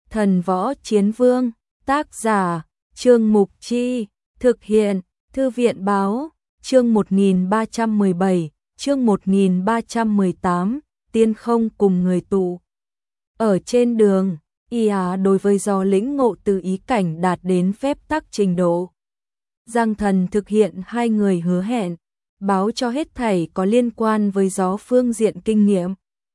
Thần Võ Chiến Vương, tác giả, Trương Mục Chi, thực hiện, Thư viện Báo, chương 1317, chương 1318, tiên không cùng người tụ. Ở trên đường, đối với do lĩnh ngộ từ ý cảnh đạt đến phép tắc trình độ. Giang Thần thực hiện hai người hứa hẹn, báo cho hết thảy có liên quan với gió phương diện kinh nghiệm.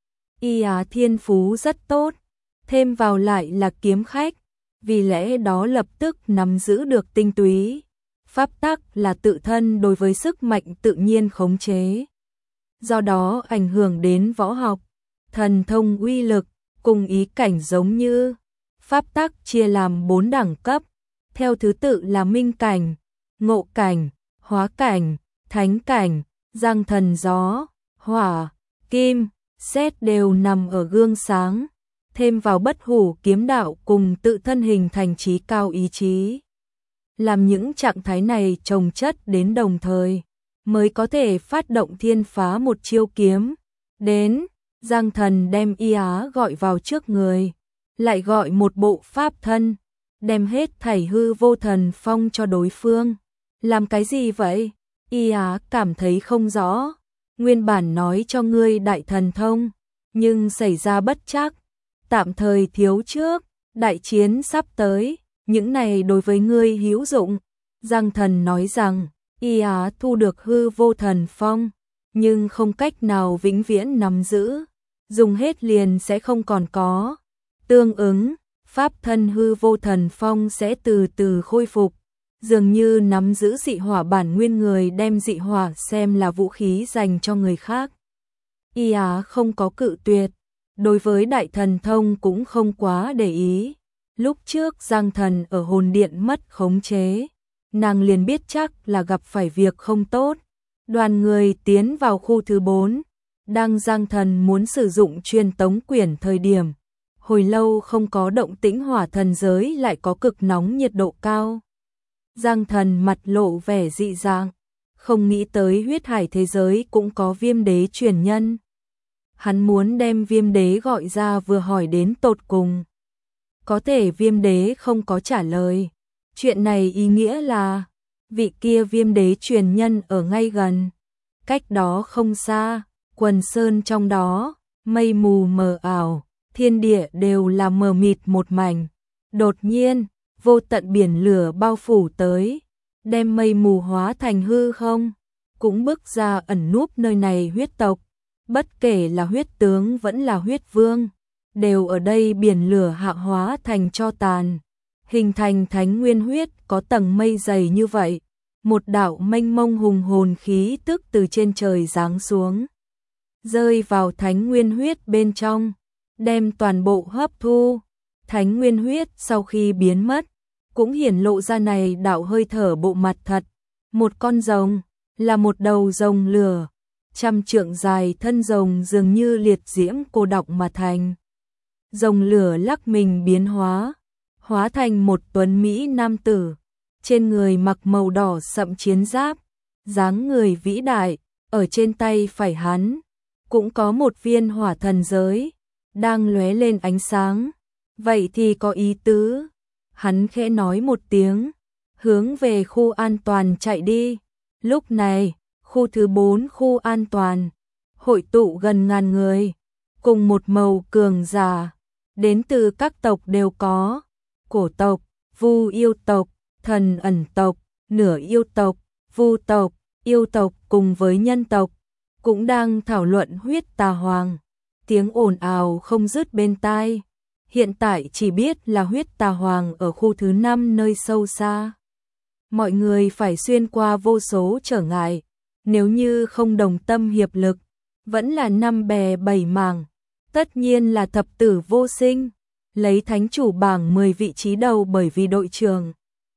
Thiên phú rất tốt, thêm vào lại là kiếm khách, vì lẽ đó lập tức nắm giữ được tinh túy. Pháp tắc là tự thân đối với sức mạnh tự nhiên khống chế. Do đó ảnh hưởng đến võ học, thần thông uy lực, cùng ý cảnh giống như. Pháp tắc chia làm 4 đẳng cấp, theo thứ tự là minh cảnh, ngộ cảnh, hóa cảnh, thánh cảnh. Giang Thần gió, hỏa, kim, sét đều nằm ở gương sáng, thêm vào bất hủ kiếm đạo cùng tự thân hình thành trí cao ý chí. Làm những trạng thái này chồng chất đến đồng thời, mới có thể phát động thiên phá một chiêu kiếm. Đến, Giang Thần đem gọi vào trước người, lại gọi một bộ pháp thân, đem hết thảy hư vô thần phong cho đối phương. Làm cái gì vậy? Cảm thấy không rõ. Nguyên bản nói cho ngươi đại thần thông, nhưng xảy ra bất trắc, tạm thời thiếu trước, đại chiến sắp tới, những này đối với ngươi hữu dụng. Giang Thần nói rằng, thu được hư vô thần phong, nhưng không cách nào vĩnh viễn nắm giữ, dùng hết liền sẽ không còn có. Tương ứng, pháp thân hư vô thần phong sẽ từ từ khôi phục, dường như nắm giữ dị hỏa bản nguyên người đem dị hỏa xem là vũ khí dành cho người khác. Không có cự tuyệt, đối với đại thần thông cũng không quá để ý. Lúc trước Giang Thần ở hồn điện mất khống chế, nàng liền biết chắc là gặp phải việc không tốt. Đoàn người tiến vào khu thứ 4, đang Giang Thần muốn sử dụng truyền tống quyển thời điểm. Hồi lâu không có động tĩnh hỏa thần giới lại có cực nóng nhiệt độ cao. Giang Thần mặt lộ vẻ dị dạng, không nghĩ tới huyết hải thế giới cũng có viêm đế truyền nhân. Hắn muốn đem viêm đế gọi ra vừa hỏi đến tột cùng. Có thể viêm đế không có trả lời. Chuyện này ý nghĩa là vị kia viêm đế truyền nhân ở ngay gần. Cách đó không xa, quần sơn trong đó, mây mù mờ ảo, thiên địa đều là mờ mịt một mảnh. Đột nhiên, vô tận biển lửa bao phủ tới, đem mây mù hóa thành hư không, cũng bước ra ẩn núp nơi này huyết tộc. Bất kể là huyết tướng vẫn là huyết vương, đều ở đây biển lửa hạ hóa thành tro tàn, hình thành thánh nguyên huyết có tầng mây dày như vậy. Một đạo mênh mông hùng hồn khí tức từ trên trời giáng xuống, rơi vào thánh nguyên huyết bên trong, đem toàn bộ hấp thu. Thánh nguyên huyết sau khi biến mất, cũng hiển lộ ra này đạo hơi thở bộ mặt thật. Một con rồng, là một đầu rồng lửa, 100 trượng dài, thân rồng dường như liệt diễm cô đọng mà thành. Rồng lửa lắc mình biến hóa thành một tuấn mỹ nam tử, trên người mặc màu đỏ sậm chiến giáp, dáng người vĩ đại. Ở trên tay phải hắn cũng có một viên hỏa thần giới đang lóe lên ánh sáng. Vậy thì có ý tứ. Hắn khẽ nói một tiếng, hướng về khu an toàn chạy đi. Lúc này, khu thứ 4 khu an toàn, hội tụ gần ngàn người, cùng một màu cường giả, đến từ các tộc đều có. Cổ tộc, Vu yêu tộc, thần ẩn tộc, nửa yêu tộc, Vu tộc, yêu tộc cùng với nhân tộc, cũng đang thảo luận huyết tà hoàng. Tiếng ồn ào không dứt bên tai. Hiện tại chỉ biết là huyết tà hoàng ở khu thứ 5 nơi sâu xa. Mọi người phải xuyên qua vô số trở ngại, nếu như không đồng tâm hiệp lực, vẫn là 5 bè 7 mảng, tất nhiên là thập tử vô sinh. Lấy thánh chủ bảng 10 vị trí đầu bởi vì đội trưởng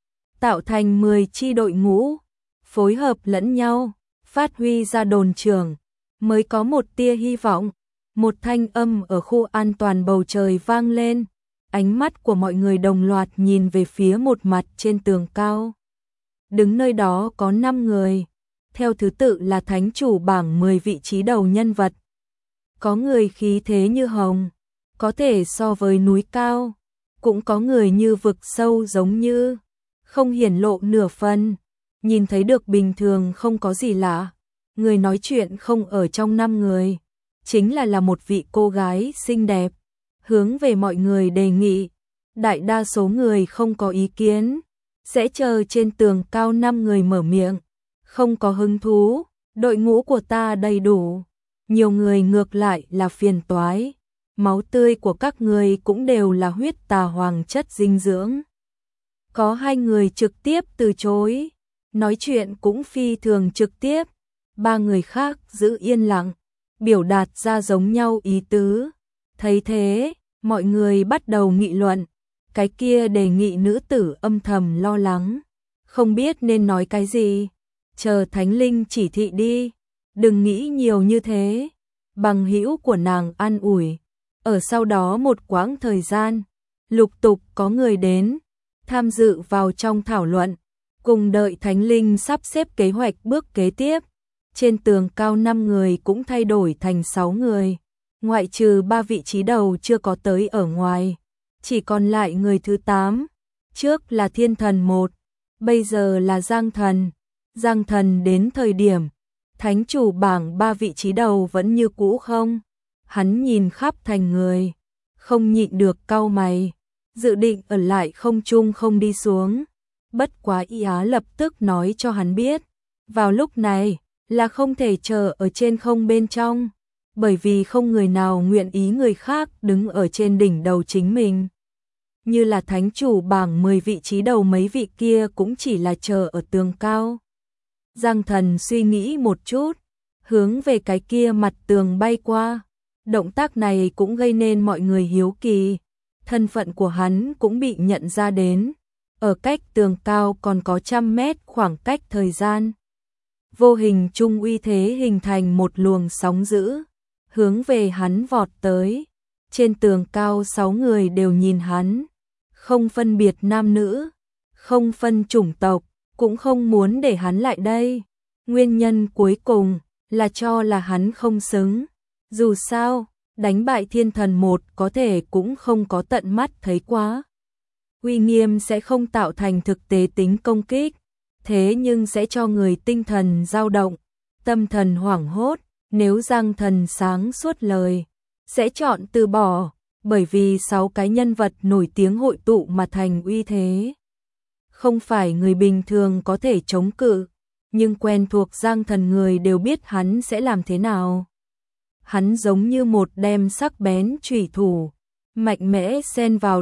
tạo thành 10 chi đội ngũ, phối hợp lẫn nhau, phát huy ra đồn trưởng, mới có một tia hy vọng. Một thanh âm ở khu an toàn bầu trời vang lên, ánh mắt của mọi người đồng loạt nhìn về phía một mặt trên tường cao. Đứng nơi đó có 5 người, theo thứ tự là thánh chủ bảng 10 vị trí đầu nhân vật. Có người khí thế như hồng, có thể so với núi cao, cũng có người như vực sâu giống như không hiển lộ nửa phần, nhìn thấy được bình thường không có gì lạ. Người nói chuyện không ở trong 5 người, chính là một vị cô gái xinh đẹp, hướng về mọi người đề nghị. Đại đa số người không có ý kiến, sẽ chờ trên tường cao 5 người mở miệng, không có hứng thú, đội ngũ của ta đầy đủ. Nhiều người ngược lại là phiền toái, máu tươi của các người cũng đều là huyết tà hoàng chất dinh dưỡng. Có 2 người trực tiếp từ chối, nói chuyện cũng phi thường trực tiếp, 3 người khác giữ yên lặng, biểu đạt ra giống nhau ý tứ. Thấy thế, mọi người bắt đầu nghị luận, cái kia đề nghị nữ tử âm thầm lo lắng, không biết nên nói cái gì, chờ thánh linh chỉ thị đi, đừng nghĩ nhiều như thế. Bằng hữu của nàng an ủi. Ở sau đó một quãng thời gian, lục tục có người đến, tham dự vào trong thảo luận, cùng đợi thánh linh sắp xếp kế hoạch bước kế tiếp. Trên tường cao 5 người cũng thay đổi thành 6 người, ngoại trừ 3 vị trí đầu chưa có tới ở ngoài, chỉ còn lại người thứ 8, trước là Thiên Thần 1, bây giờ là Giang Thần. Giang Thần đến thời điểm thánh chủ bảng 3 vị trí đầu vẫn như cũ không? Hắn nhìn khắp thành người, không nhịn được cau mày, dự định ở lại không trung không đi xuống. Bất quá Y Á lập tức nói cho hắn biết, vào lúc này là không thể chờ ở trên không bên trong, bởi vì không người nào nguyện ý người khác đứng ở trên đỉnh đầu chính mình. Như là thánh chủ bảng 10 vị trí đầu mấy vị kia cũng chỉ là chờ ở tường cao. Giang Thần suy nghĩ một chút, hướng về cái kia mặt tường bay qua. Động tác này cũng gây nên mọi người hiếu kỳ, thân phận của hắn cũng bị nhận ra đến. Ở cách tường cao còn có 100 mét khoảng cách thời gian. Vô hình trung uy thế hình thành một luồng sóng dữ, hướng về hắn vọt tới. Trên tường cao 6 người đều nhìn hắn, không phân biệt nam nữ, không phân chủng tộc, cũng không muốn để hắn lại đây. Nguyên nhân cuối cùng là cho là hắn không xứng. Dù sao, đánh bại Thiên Thần 1 có thể cũng không có tận mắt thấy quá. Uy nghiêm sẽ không tạo thành thực tế tính công kích, thế nhưng sẽ cho người tinh thần dao động, tâm thần hoảng hốt. Nếu Giang Thần sáng suốt lời, sẽ chọn từ bỏ, bởi vì 6 cái nhân vật nổi tiếng hội tụ mà thành uy thế. Không phải người bình thường có thể chống cự, nhưng quen thuộc Giang Thần người đều biết hắn sẽ làm thế nào. Hắn giống như một đem sắc bén chủy thủ, mạnh mẽ xen vào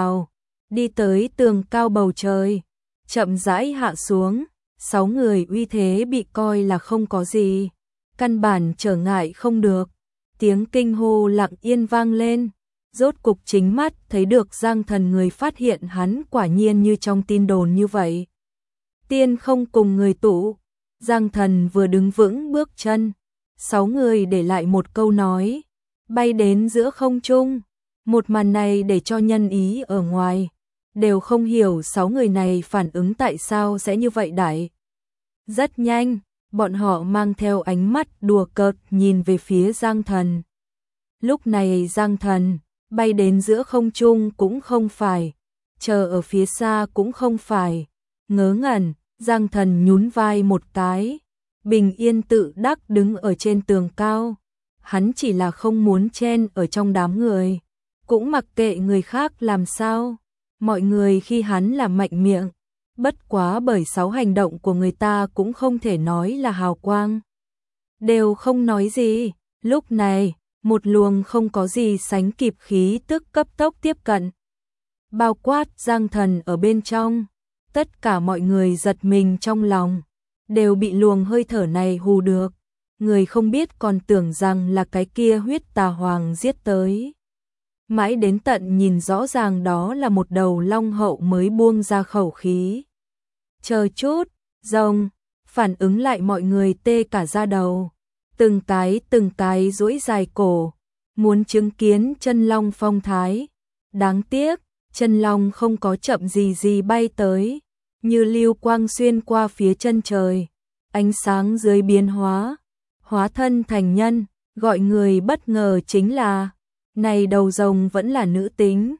đi tới tường cao bầu trời, chậm rãi hạ xuống. 6 người uy thế bị coi là không có gì, căn bản trở ngại không được. Tiếng kinh hô lặng yên vang lên, rốt cục chính mắt thấy được Giang Thần người phát hiện hắn quả nhiên như trong tin đồn như vậy. Tiên không cùng người tụ, Giang Thần vừa đứng vững bước chân, 6 người để lại một câu nói, bay đến giữa không trung. Một màn này để cho nhân ý ở ngoài đều không hiểu 6 người này phản ứng tại sao sẽ như vậy đại. Rất nhanh, bọn họ mang theo ánh mắt đùa cợt nhìn về phía Giang Thần. Lúc này Giang Thần bay đến giữa không trung cũng không phải, chờ ở phía xa cũng không phải. Ngớ ngẩn, Giang Thần nhún vai một cái, bình yên tự đắc đứng ở trên tường cao. Hắn chỉ là không muốn chen ở trong đám người, cũng mặc kệ người khác làm sao. Mọi người khi hắn là mạnh miệng, bất quá bởi 6 hành động của người ta cũng không thể nói là hào quang. Đều không nói gì, lúc này, một luồng không có gì sánh kịp khí tức cấp tốc tiếp cận. Bao quát Giang Thần ở bên trong, tất cả mọi người giật mình trong lòng, đều bị luồng hơi thở này hù được. Người không biết còn tưởng rằng là cái kia huyết tà hoàng giết tới. Mãi đến tận nhìn rõ ràng đó là một đầu long hậu mới buông ra khẩu khí. Chờ chút, rồng, phản ứng lại mọi người tê cả da đầu. Từng cái duỗi dài cổ, muốn chứng kiến chân long phong thái. Đáng tiếc, chân long không có chậm gì bay tới, như lưu quang xuyên qua phía chân trời. Ánh sáng dưới biến hóa thân thành nhân, gọi người bất ngờ chính là này đầu rồng vẫn là nữ tính.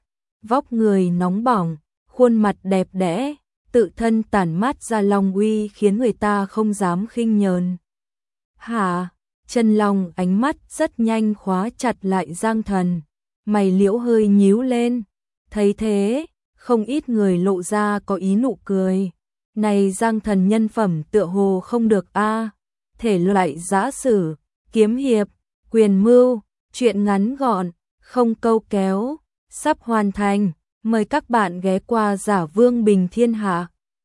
vóc người nóng bỏng, khuôn mặt đẹp đẽ, tự thân tản mát ra long uy khiến người ta không dám khinh nhờn. Hả? Chân Long ánh mắt rất nhanh khóa chặt lại Giang Thần, mày liễu hơi nhíu lên. Thấy thế, không ít người lộ ra có ý nụ cười. Này Giang Thần nhân phẩm tựa hồ không được a. Thể loại giã sử, kiếm hiệp, quyền mưu, truyện ngắn gọn, không câu kéo, sắp hoàn thành. Mời các bạn ghé qua Giả Vương Bình Thiên Hạ.